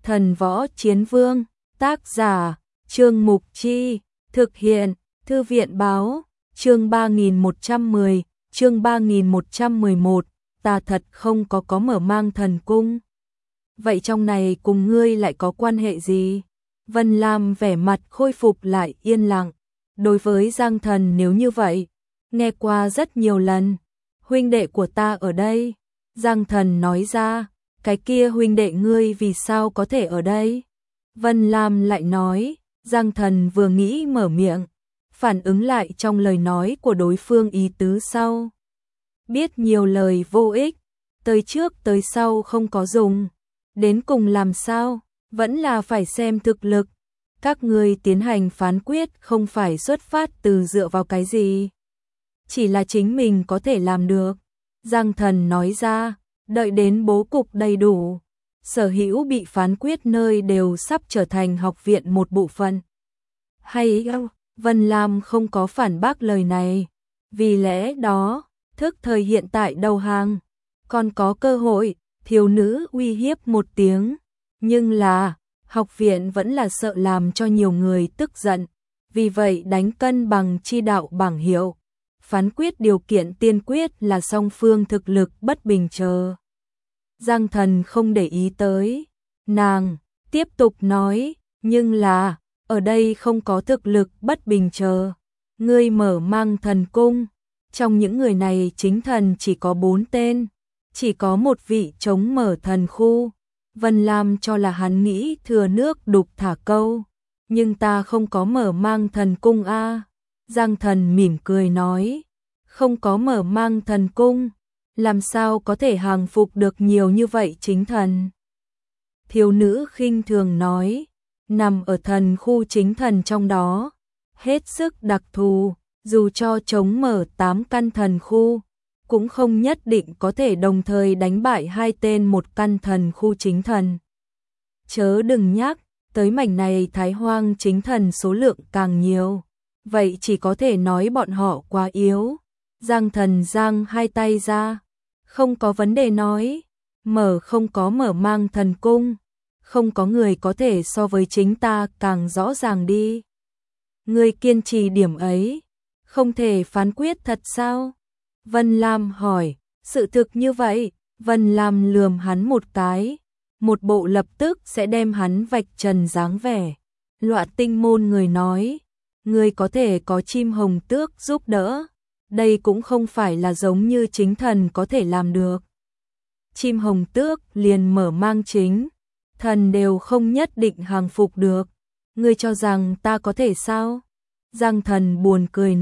Thần Võ Chiến Vương, tác giả, Trương Mục Chi, thực hiện, Thư viện báo, chương 3110, chương 3111, ta thật không có mở mang thần cung. Vậy trong này cùng ngươi lại có quan hệ gì? Vân Lam vẻ mặt khôi phục lại yên lặng. Đối với Giang Thần nếu như vậy, nghe qua rất nhiều lần. Huynh đệ của ta ở đây. Giang Thần nói ra, cái kia huynh đệ ngươi vì sao có thể ở đây? Vân Lam lại nói, Giang Thần vừa nghĩ mở miệng, phản ứng lại trong lời nói của đối phương ý tứ sau. Biết nhiều lời vô ích, tới trước tới sau không có dùng, đến cùng làm sao, vẫn là phải xem thực lực. Các ngươi tiến hành phán quyết không phải xuất phát từ dựa vào cái gì, chỉ là chính mình có thể làm được. Giang Thần nói ra, đợi đến bố cục đầy đủ, sở hữu bị phán quyết nơi đều sắp trở thành học viện một bộ phận. Hay không? Vân Lam không có phản bác lời này, vì lẽ đó, thức thời hiện tại đầu hàng, còn có cơ hội, thiếu nữ uy hiếp một tiếng, nhưng là, học viện vẫn là sợ làm cho nhiều người tức giận, vì vậy đánh cân bằng chi đạo bảng hiệu. Phán quyết điều kiện tiên quyết là song phương thực lực bất bình chờ. Giang Thần không để ý tới, nàng tiếp tục nói, nhưng là, ở đây không có thực lực bất bình chờ. Ngươi mở mang thần cung, trong những người này chính thần chỉ có 4 tên, chỉ có một vị chống mở thần khu. Vân Lam cho là hắn nghĩ thừa nước đục thả câu, nhưng ta không có mở mang thần cung a. Giang Thần mỉm cười nói, không có mở mang thần cung, làm sao có thể hàng phục được nhiều như vậy chính thần? Thiếu nữ khinh thường nói, nằm ở thần khu chính thần trong đó, hết sức đặc thù, dù cho chống mở 8 căn thần khu, cũng không nhất định có thể đồng thời đánh bại 2 tên một căn thần khu chính thần. Chớ đừng nhắc, tới mảnh này Thái Hoang chính thần số lượng càng nhiều, vậy chỉ có thể nói bọn họ quá yếu. Giang Thần giang hai tay ra, không có vấn đề nói, không có mở mang thần cung, không có người có thể so với chính ta càng rõ ràng đi. Ngươi kiên trì điểm ấy, không thể phán quyết thật sao? Vân Lam hỏi, sự thực như vậy, Vân Lam lườm hắn một cái, một bộ lập tức sẽ đem hắn vạch trần dáng vẻ. Loạn Tinh môn người nói, ngươi có thể có chim hồng tước giúp đỡ, đây cũng không phải là giống như chính thần có thể làm được. Chim hồng tước liền mở mang chính, thần đều không nhất định hàng phục được, ngươi cho rằng ta có thể sao? Giang Thần buồn cười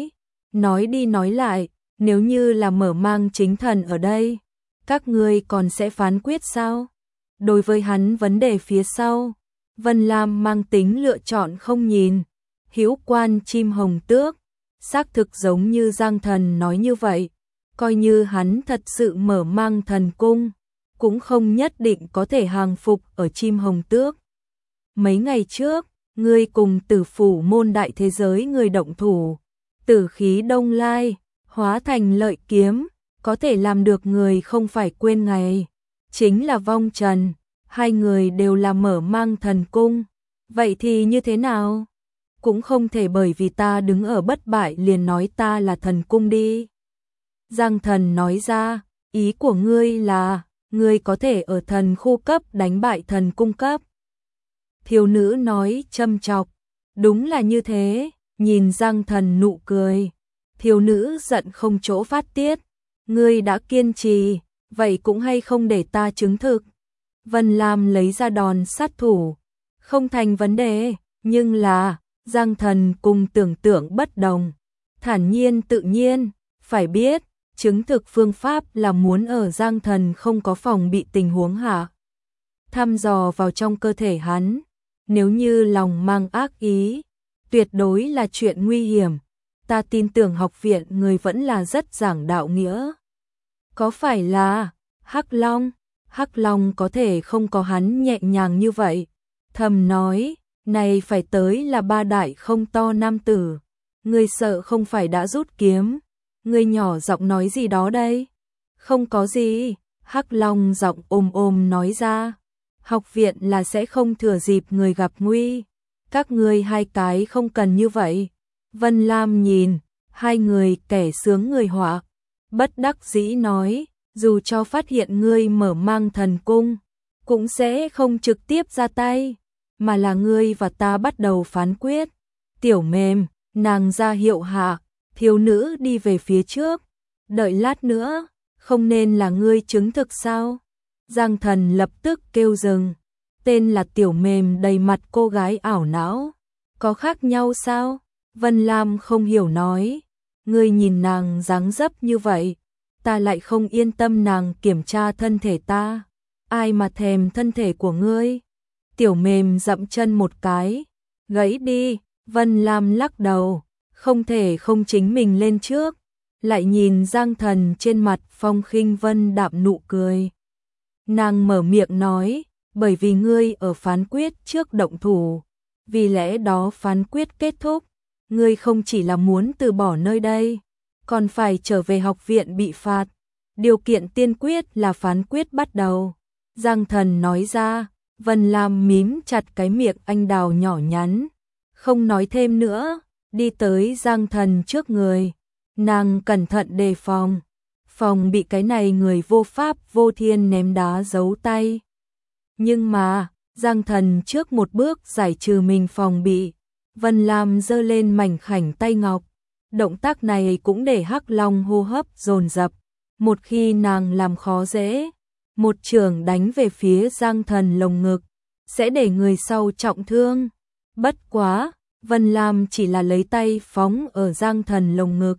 nói đi nói lại, nếu như là mở mang chính thần ở đây, các ngươi còn sẽ phán quyết sao? Đối với hắn vấn đề phía sau, Vân Lam mang tính lựa chọn không nhìn, hữu quan chim hồng tước, xác thực giống như Giang Thần nói như vậy, coi như hắn thật sự mở mang thần cung, cũng không nhất định có thể hàng phục ở chim hồng tước. Mấy ngày trước, ngươi cùng Tử Phủ môn đại thế giới người động thủ, tử khí đông lai, hóa thành lợi kiếm, có thể làm được người không phải quên ngày, chính là vong trần, hai người đều là mở mang thần cung, vậy thì như thế nào? Cũng không thể bởi vì ta đứng ở bất bại liền nói ta là thần cung đi. Giang Thần nói ra, ý của ngươi là, ngươi có thể ở thần khu cấp đánh bại thần cung cấp. Thiếu nữ nói châm chọc, đúng là như thế, nhìn Giang Thần nụ cười. Thiếu nữ giận không chỗ phát tiết, ngươi đã kiên trì, vậy cũng hay không để ta chứng thực. Vân Lam lấy ra đòn sát thủ, không thành vấn đề, nhưng là, Giang Thần cùng tưởng tượng bất đồng, thản nhiên tự nhiên, phải biết, chứng thực phương pháp là muốn ở Giang Thần không có phòng bị tình huống hạ. Thăm dò vào trong cơ thể hắn, nếu như lòng mang ác ý, tuyệt đối là chuyện nguy hiểm. Ta tin tưởng học viện người vẫn là rất giảng đạo nghĩa. Có phải là Hắc Long? Hắc Long có thể không có hắn nhẹ nhàng như vậy. Thầm nói, này phải tới là 3 đại không to nam tử. Ngươi sợ không phải đã rút kiếm. Ngươi nhỏ giọng nói gì đó đây? Không có gì. Hắc Long giọng ôm ôm nói ra. học viện là sẽ không thừa dịp người gặp nguy. Các ngươi hai cái không cần như vậy. Vân Lam nhìn, hai người kẻ sướng người họa. Bất đắc dĩ nói, dù cho phát hiện ngươi mở mang thần cung, cũng sẽ không trực tiếp ra tay, mà là ngươi và ta bắt đầu phán quyết. Tiểu Mềm, nàng ra hiệu hạ, thiếu nữ đi về phía trước. Đợi lát nữa, không nên là ngươi chứng thực sao? Giang Thần lập tức kêu dừng. Tên là Tiểu Mềm đầy mặt cô gái ảo não. Có khác nhau sao? Vân Lam không hiểu nói. Ngươi nhìn nàng dáng dấp như vậy, ta lại không yên tâm nàng kiểm tra thân thể ta. Ai mà thèm thân thể của ngươi? Tiểu Mềm dậm chân một cái. Gãy đi. Vân Lam lắc đầu. Không thể không chính mình lên trước. Lại nhìn Giang Thần trên mặt phong khinh vân đạm nụ cười. Nàng mở miệng nói, bởi vì ngươi ở phán quyết trước động thủ, vì lẽ đó phán quyết kết thúc, ngươi không chỉ là muốn từ bỏ nơi đây, còn phải trở về học viện bị phạt. Điều kiện tiên quyết là phán quyết bắt đầu. Giang Thần nói ra. Vân Lam mím chặt cái miệng anh đào nhỏ nhắn, không nói thêm nữa, đi tới Giang Thần trước người. Nàng cẩn thận đề phòng, phòng bị cái này người vô pháp vô thiên ném đá giấu tay. Nhưng mà, Giang Thần trước một bước giải trừ mình phòng bị. Vân Lam giơ lên mảnh khảnh tay ngọc. Động tác này cũng để Hắc Long hô hấp dồn dập. Một khi nàng làm khó dễ, một chưởng đánh về phía Giang Thần lồng ngực, sẽ để người sau trọng thương. Bất quá, Vân Lam chỉ là lấy tay phóng ở Giang Thần lồng ngực.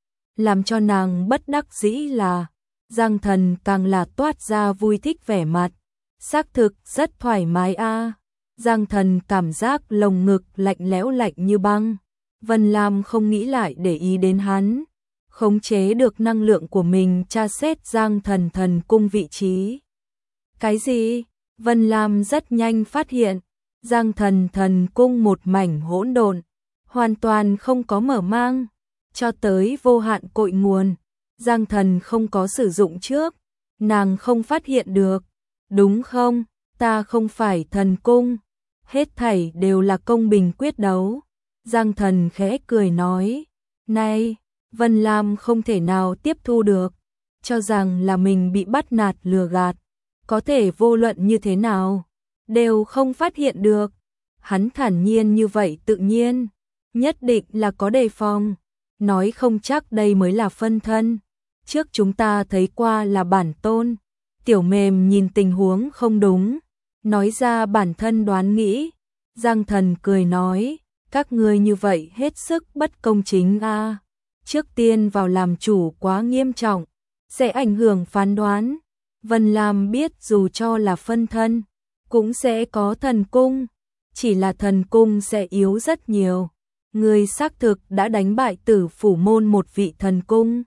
Làm cho nàng bất đắc dĩ là, Giang Thần càng là toát ra vui thích vẻ mặt. Xác thực rất thoải mái a. Giang Thần cảm giác lồng ngực lạnh lẽo lạnh như băng. Vân Lam không nghĩ lại để ý đến hắn, khống chế được năng lượng của mình tra xét Giang Thần thần cung vị trí. Cái gì? Vân Lam rất nhanh phát hiện, Giang Thần thần cung một mảnh hỗn độn, hoàn toàn không có mở mang, cho tới vô hạn cội nguồn. Giang Thần không có sử dụng trước, nàng không phát hiện được. Đúng không? Ta không phải thần cung, hết thảy đều là công bình quyết đấu. Giang Thần khẽ cười nói. Này, Vân Lam không thể nào tiếp thu được, cho rằng là mình bị bắt nạt lừa gạt, có thể vô luận như thế nào, đều không phát hiện được. Hắn thản nhiên như vậy tự nhiên, nhất định là có đề phòng, nói không chắc đây mới là phân thân. Trước chúng ta thấy qua là bản tôn. Tiểu Mềm nhìn tình huống không đúng, nói ra bản thân đoán nghĩ. Giang Thần cười nói, các ngươi như vậy hết sức bất công chính a. Trước tiên vào làm chủ quá nghiêm trọng, sẽ ảnh hưởng phán đoán. Vân Lam biết dù cho là phân thân, cũng sẽ có thần cung, chỉ là thần cung sẽ yếu rất nhiều. Người xác thực đã đánh bại Tử Phủ môn một vị thần cung.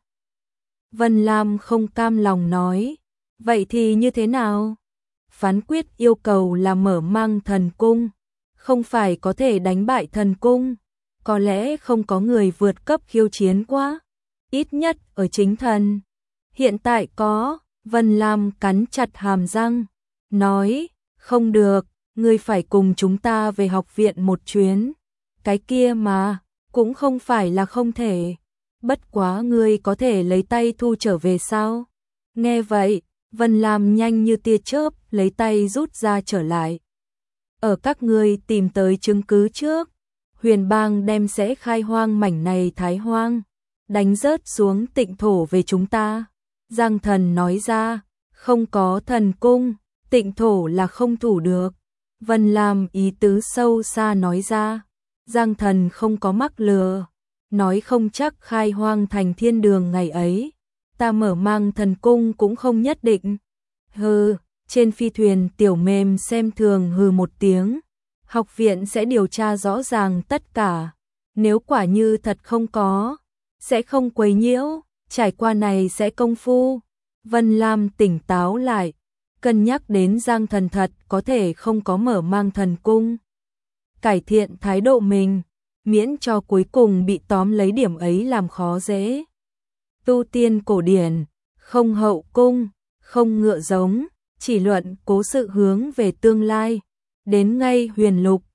Vân Lam không cam lòng nói, vậy thì như thế nào? Phán quyết yêu cầu là mở mang thần cung, không phải có thể đánh bại thần cung. Có lẽ không có người vượt cấp khiêu chiến quá, ít nhất ở chính thần. Hiện tại có. Vân Lam cắn chặt hàm răng, nói, không được, ngươi phải cùng chúng ta về học viện một chuyến. Cái kia mà, cũng không phải là không thể. Bất quá ngươi có thể lấy tay thu trở về sao? Nghe vậy, Vân Lam nhanh như tia chớp lấy tay rút ra trở lại. Ở các ngươi tìm tới chứng cứ trước, Huyền Bang đem sẽ khai hoang mảnh này thái hoang, đánh rớt xuống Tịnh thổ về chúng ta. Giang Thần nói ra, không có thần cung, Tịnh thổ là không thủ được. Vân Lam ý tứ sâu xa nói ra, Giang Thần không có mắc lừa, nói không chắc khai hoang thành thiên đường ngày ấy, ta mở mang thần cung cũng không nhất định. Hừ. Trên phi thuyền Tiểu Mềm xem thường hừ một tiếng. Học viện sẽ điều tra rõ ràng tất cả. Nếu quả như thật không có, sẽ không quấy nhiễu, trải qua này sẽ công phu. Vân Lam tỉnh táo lại, cân nhắc đến Giang Thần thật có thể không có mở mang thần cung. Cải thiện thái độ mình, miễn cho cuối cùng bị tóm lấy điểm ấy làm khó dễ. Tu tiên cổ điển, không hậu cung, không ngựa giống, chỉ luận cố sự hướng về tương lai. Đến ngay huyền lục,